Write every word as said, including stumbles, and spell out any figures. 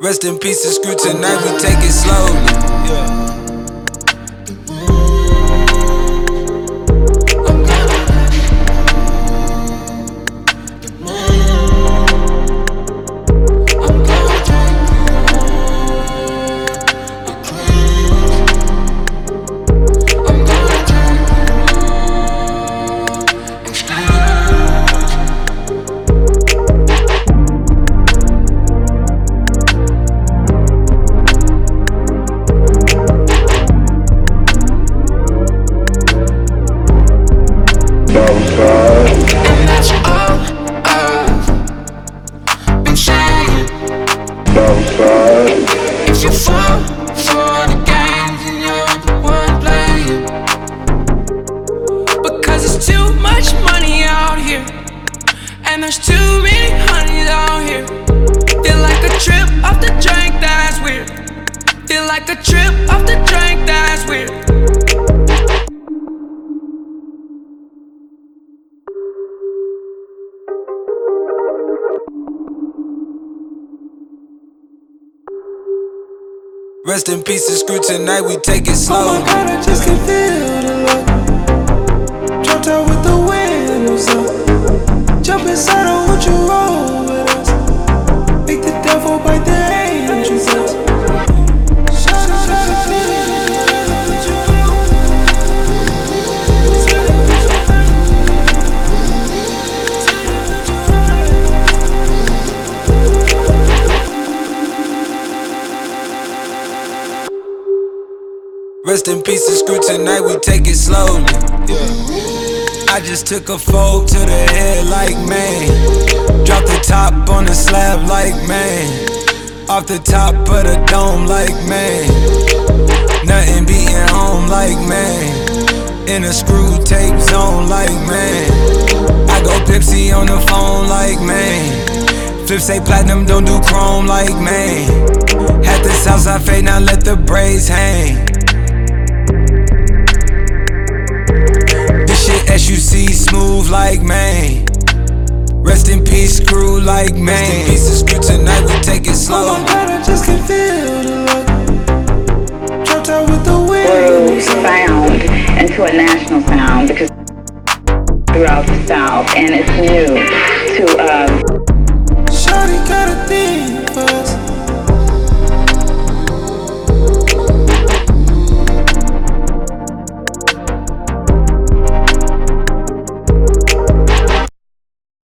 Rest in peace to Screw. Tonight we take it slowly. Yeah. And that's all I've been saying. If you fall for the games, then you're the one playing. Because there's too much money out here, and there's too many honeys out here. Feel like a trip off the drink, that's weird. Feel like a trip off the drink, that's weird. Rest in peace to Screw. Tonight we take it slow. Oh my God, I just can feel the love. Dropped out with the windows up. Jump inside, I want you roll with us. Make the devil bite the angels up. Rest in peace to Screw. Tonight we take it slowly. Yeah. I just took a fold to the head like man. Drop the top on the slab like man. Off the top of the dome like man. Nothing beating home like man. In a Screw tape zone like man. I go Pepsi on the phone like man. Flip say platinum, don't do chrome like man. Had the Southside fade, now let the braids hang. S U C smooth like man. Rest in peace, Screw like man. Rest in peace to Screw. Tonight we take it slow. Oh my God, I just can feel the love. Dropped out with the Grew windows up. sound into a national sound because throughout the South, and it's new to um. Shawty got a thing.